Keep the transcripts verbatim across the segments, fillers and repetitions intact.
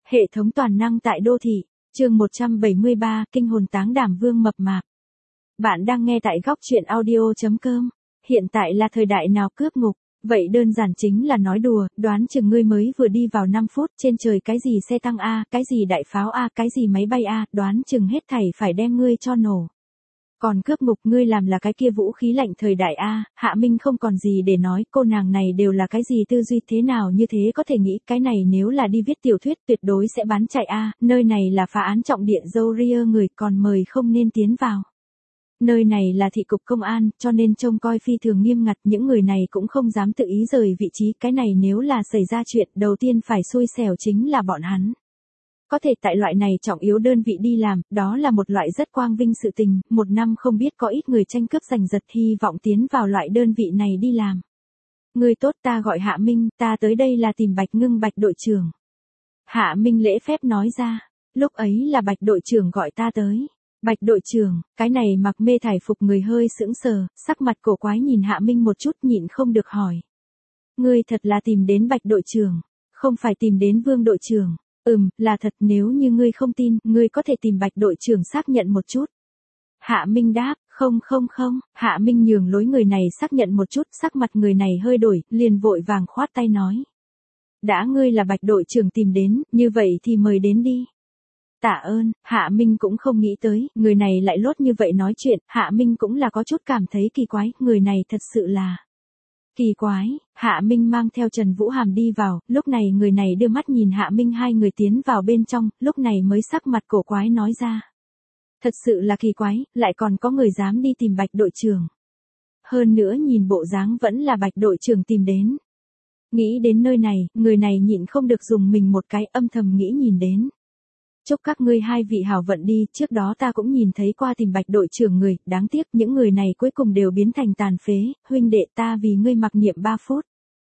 Hệ thống toàn năng tại đô thị, chương một trăm bảy mươi ba, kinh hồn táng đảm Vương Mập Mạp. Bạn đang nghe tại góc truyện audio.com. Hiện tại là thời đại nào cướp ngục? Vậy đơn giản chính là nói đùa, đoán chừng ngươi mới vừa đi vào năm phút, trên trời cái gì xe tăng A, cái gì đại pháo A, cái gì máy bay A, đoán chừng hết thảy phải đem ngươi cho nổ. Còn cướp ngục ngươi làm là cái kia vũ khí lạnh thời đại A, Hạ Minh không còn gì để nói, cô nàng này đều là cái gì tư duy thế nào như thế có thể nghĩ, cái này nếu là đi viết tiểu thuyết tuyệt đối sẽ bán chạy A, nơi này là phá án trọng địa dâu ria người còn mời không nên tiến vào. Nơi này là thị cục công an, cho nên trông coi phi thường nghiêm ngặt, những người này cũng không dám tự ý rời vị trí, cái này nếu là xảy ra chuyện, đầu tiên phải xui xẻo chính là bọn hắn. Có thể tại loại này trọng yếu đơn vị đi làm, đó là một loại rất quang vinh sự tình, một năm không biết có ít người tranh cướp giành giật hy vọng tiến vào loại đơn vị này đi làm. Người tốt, ta gọi Hạ Minh, ta tới đây là tìm Bạch Ngưng Bạch đội trưởng. Hạ Minh lễ phép nói ra, lúc ấy là Bạch đội trưởng gọi ta tới. Bạch đội trưởng, cái này mặc mê thải phục người hơi sững sờ, sắc mặt cổ quái nhìn Hạ Minh một chút nhịn không được hỏi. Ngươi thật là tìm đến Bạch đội trưởng, không phải tìm đến Vương đội trưởng. Ừm, là thật, nếu như ngươi không tin, ngươi có thể tìm Bạch đội trưởng xác nhận một chút. Hạ Minh đáp, không không không, Hạ Minh nhường lối người này xác nhận một chút, sắc mặt người này hơi đổi, liền vội vàng khoát tay nói. Đã ngươi là Bạch đội trưởng tìm đến, như vậy thì mời đến đi. Tạ ơn, Hạ Minh cũng không nghĩ tới, người này lại lốt như vậy nói chuyện, Hạ Minh cũng là có chút cảm thấy kỳ quái, người này thật sự là... Kỳ quái, Hạ Minh mang theo Trần Vũ Hàm đi vào, lúc này người này đưa mắt nhìn Hạ Minh hai người tiến vào bên trong, lúc này mới sắc mặt cổ quái nói ra. Thật sự là kỳ quái, lại còn có người dám đi tìm Bạch đội trưởng. Hơn nữa nhìn bộ dáng vẫn là Bạch đội trưởng tìm đến. Nghĩ đến nơi này, người này nhịn không được dùng mình một cái âm thầm nghĩ nhìn đến. Chúc các ngươi hai vị hảo vận đi, trước đó ta cũng nhìn thấy qua tìm Bạch đội trưởng người, đáng tiếc những người này cuối cùng đều biến thành tàn phế, huynh đệ ta vì ngươi mặc niệm ba phút.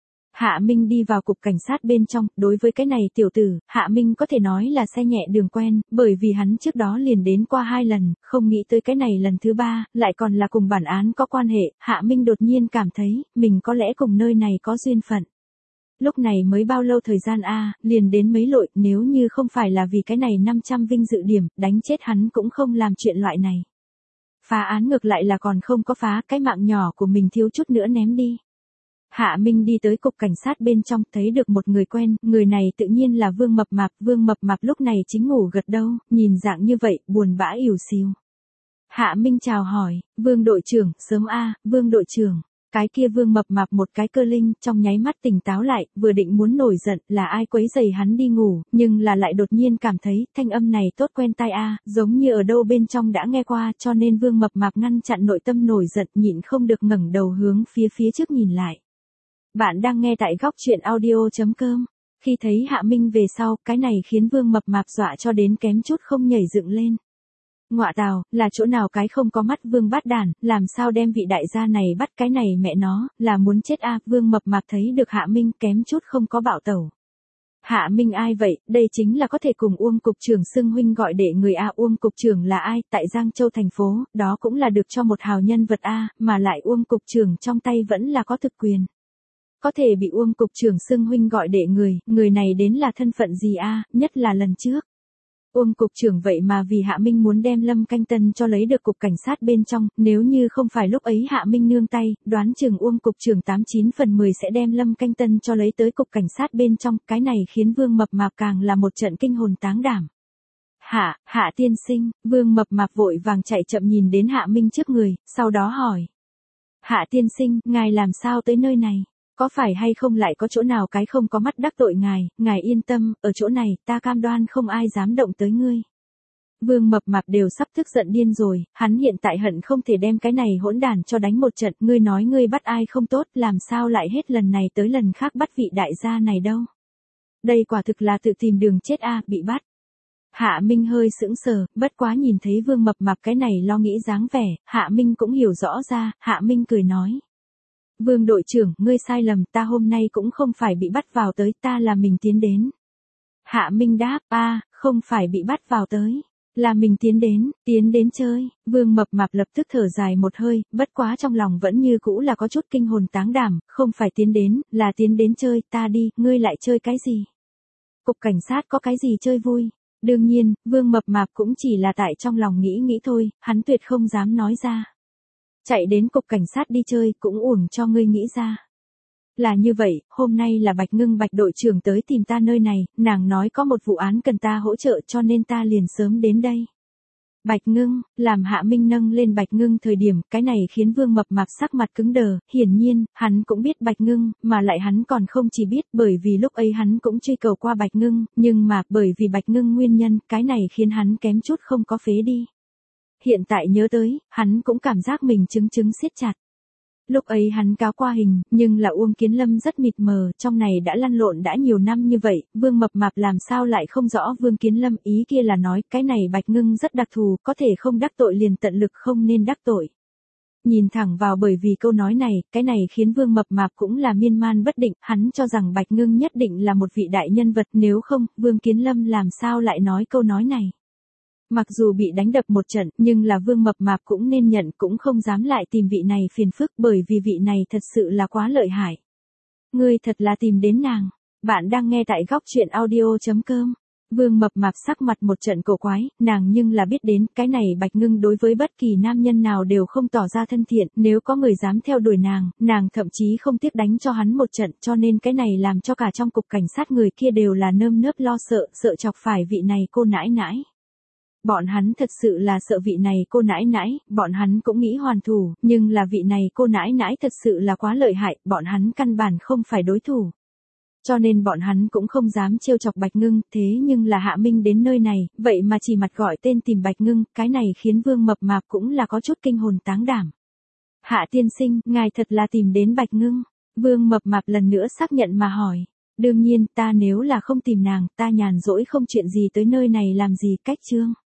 Hạ Minh đi vào cục cảnh sát bên trong, đối với cái này tiểu tử, Hạ Minh có thể nói là xe nhẹ đường quen, bởi vì hắn trước đó liền đến qua hai lần, không nghĩ tới cái này lần thứ ba, lại còn là cùng bản án có quan hệ, Hạ Minh đột nhiên cảm thấy, mình có lẽ cùng nơi này có duyên phận. Lúc này mới bao lâu thời gian a, liền đến mấy lội, nếu như không phải là vì cái này năm trăm vinh dự điểm, đánh chết hắn cũng không làm chuyện loại này. Phá án ngược lại là còn không có phá, cái mạng nhỏ của mình thiếu chút nữa ném đi. Hạ Minh đi tới cục cảnh sát bên trong, thấy được một người quen, người này tự nhiên là Vương Mập Mạp, Vương Mập Mạp lúc này chính ngủ gật đâu, nhìn dạng như vậy, buồn bã ỉu xìu. Hạ Minh chào hỏi, Vương đội trưởng, sớm a, Vương đội trưởng. Cái kia Vương Mập Mạp một cái cơ linh, trong nháy mắt tỉnh táo lại, vừa định muốn nổi giận, là ai quấy rầy hắn đi ngủ, nhưng là lại đột nhiên cảm thấy, thanh âm này tốt quen tai a, giống như ở đâu bên trong đã nghe qua, cho nên Vương Mập Mạp ngăn chặn nội tâm nổi giận, nhịn không được ngẩng đầu hướng phía phía trước nhìn lại. Bạn đang nghe tại góc truyện audio.com. Khi thấy Hạ Minh về sau, cái này khiến Vương Mập Mạp dọa cho đến kém chút không nhảy dựng lên. Ngọa tào, là chỗ nào cái không có mắt Vương bát đản, làm sao đem vị đại gia này bắt, cái này mẹ nó, là muốn chết a, Vương Mập Mạp thấy được Hạ Minh kém chút không có bạo tẩu. Hạ Minh ai vậy, đây chính là có thể cùng Uông cục trưởng xưng huynh gọi đệ người a, Uông cục trưởng là ai, tại Giang Châu thành phố, đó cũng là được cho một hào nhân vật a, mà lại Uông cục trưởng trong tay vẫn là có thực quyền. Có thể bị Uông cục trưởng xưng huynh gọi đệ người, người này đến là thân phận gì a, nhất là lần trước. Uông cục trưởng vậy mà vì Hạ Minh muốn đem Lâm Canh Tân cho lấy được cục cảnh sát bên trong, nếu như không phải lúc ấy Hạ Minh nương tay, đoán chừng Uông cục trưởng tám chín phần mười sẽ đem Lâm Canh Tân cho lấy tới cục cảnh sát bên trong, cái này khiến Vương Mập Mạp càng là một trận kinh hồn táng đảm. Hạ, Hạ tiên sinh, Vương Mập Mạp vội vàng chạy chậm nhìn đến Hạ Minh trước người, sau đó hỏi. Hạ tiên sinh, ngài làm sao tới nơi này? Có phải hay không lại có chỗ nào cái không có mắt đắc tội ngài, ngài yên tâm, ở chỗ này, ta cam đoan không ai dám động tới ngươi. Vương Mập Mạp đều sắp tức giận điên rồi, hắn hiện tại hận không thể đem cái này hỗn đản cho đánh một trận, ngươi nói ngươi bắt ai không tốt, làm sao lại hết lần này tới lần khác bắt vị đại gia này đâu. Đây quả thực là tự tìm đường chết a, bị bắt. Hạ Minh hơi sững sờ, bất quá nhìn thấy Vương Mập Mạp cái này lo nghĩ dáng vẻ, Hạ Minh cũng hiểu rõ ra, Hạ Minh cười nói. Vương đội trưởng, ngươi sai lầm, ta hôm nay cũng không phải bị bắt vào tới, ta là mình tiến đến. Hạ Minh đáp, a, không phải bị bắt vào tới, là mình tiến đến, tiến đến chơi. Vương Mập Mạp lập tức thở dài một hơi, bất quá trong lòng vẫn như cũ là có chút kinh hồn táng đảm, không phải tiến đến, là tiến đến chơi, ta đi, ngươi lại chơi cái gì? cục cảnh sát có cái gì chơi vui. Đương nhiên, Vương Mập Mạp cũng chỉ là tại trong lòng nghĩ nghĩ thôi, hắn tuyệt không dám nói ra. Chạy đến cục cảnh sát đi chơi cũng uổng cho ngươi nghĩ ra. Là như vậy, hôm nay là Bạch Ngưng Bạch đội trưởng tới tìm ta nơi này, nàng nói có một vụ án cần ta hỗ trợ cho nên ta liền sớm đến đây. Bạch Ngưng, làm Hạ Minh nâng lên Bạch Ngưng thời điểm, cái này khiến Vương Mập Mạp sắc mặt cứng đờ, hiển nhiên, hắn cũng biết Bạch Ngưng, mà lại hắn còn không chỉ biết bởi vì lúc ấy hắn cũng truy cầu qua Bạch Ngưng, nhưng mà bởi vì Bạch Ngưng nguyên nhân, cái này khiến hắn kém chút không có phế đi. Hiện tại nhớ tới, hắn cũng cảm giác mình chứng chứng siết chặt. Lúc ấy hắn cáo qua hình, nhưng là Uông Kiến Lâm rất mịt mờ, trong này đã lăn lộn đã nhiều năm như vậy, Vương Mập Mạp làm sao lại không rõ Vương Kiến Lâm, ý kia là nói, cái này Bạch Ngưng rất đặc thù, có thể không đắc tội liền tận lực không nên đắc tội. Nhìn thẳng vào bởi vì câu nói này, cái này khiến Vương Mập Mạp cũng là miên man bất định, hắn cho rằng Bạch Ngưng nhất định là một vị đại nhân vật, nếu không, Vương Kiến Lâm làm sao lại nói câu nói này. Mặc dù bị đánh đập một trận, nhưng là Vương Mập Mạp cũng nên nhận, cũng không dám lại tìm vị này phiền phức bởi vì vị này thật sự là quá lợi hại. Ngươi thật là tìm đến nàng. Bạn đang nghe tại góc truyện audio chấm com. Vương Mập Mạp sắc mặt một trận cổ quái, nàng nhưng là biết đến, cái này Bạch Ngưng đối với bất kỳ nam nhân nào đều không tỏ ra thân thiện, nếu có người dám theo đuổi nàng, nàng thậm chí không tiếc đánh cho hắn một trận, cho nên cái này làm cho cả trong cục cảnh sát người kia đều là nơm nớp lo sợ, sợ chọc phải vị này cô nãi nãi. Bọn hắn thật sự là sợ vị này cô nãi nãi, bọn hắn cũng nghĩ hoàn thủ, nhưng là vị này cô nãi nãi thật sự là quá lợi hại, bọn hắn căn bản không phải đối thủ. Cho nên bọn hắn cũng không dám trêu chọc Bạch Ngưng, thế nhưng là Hạ Minh đến nơi này, vậy mà chỉ mặt gọi tên tìm Bạch Ngưng, cái này khiến Vương Mập Mạp cũng là có chút kinh hồn táng đảm. Hạ tiên sinh, ngài thật là tìm đến Bạch Ngưng. Vương Mập Mạp lần nữa xác nhận mà hỏi. Đương nhiên, ta nếu là không tìm nàng, ta nhàn rỗi không chuyện gì tới nơi này làm gì, cách trương.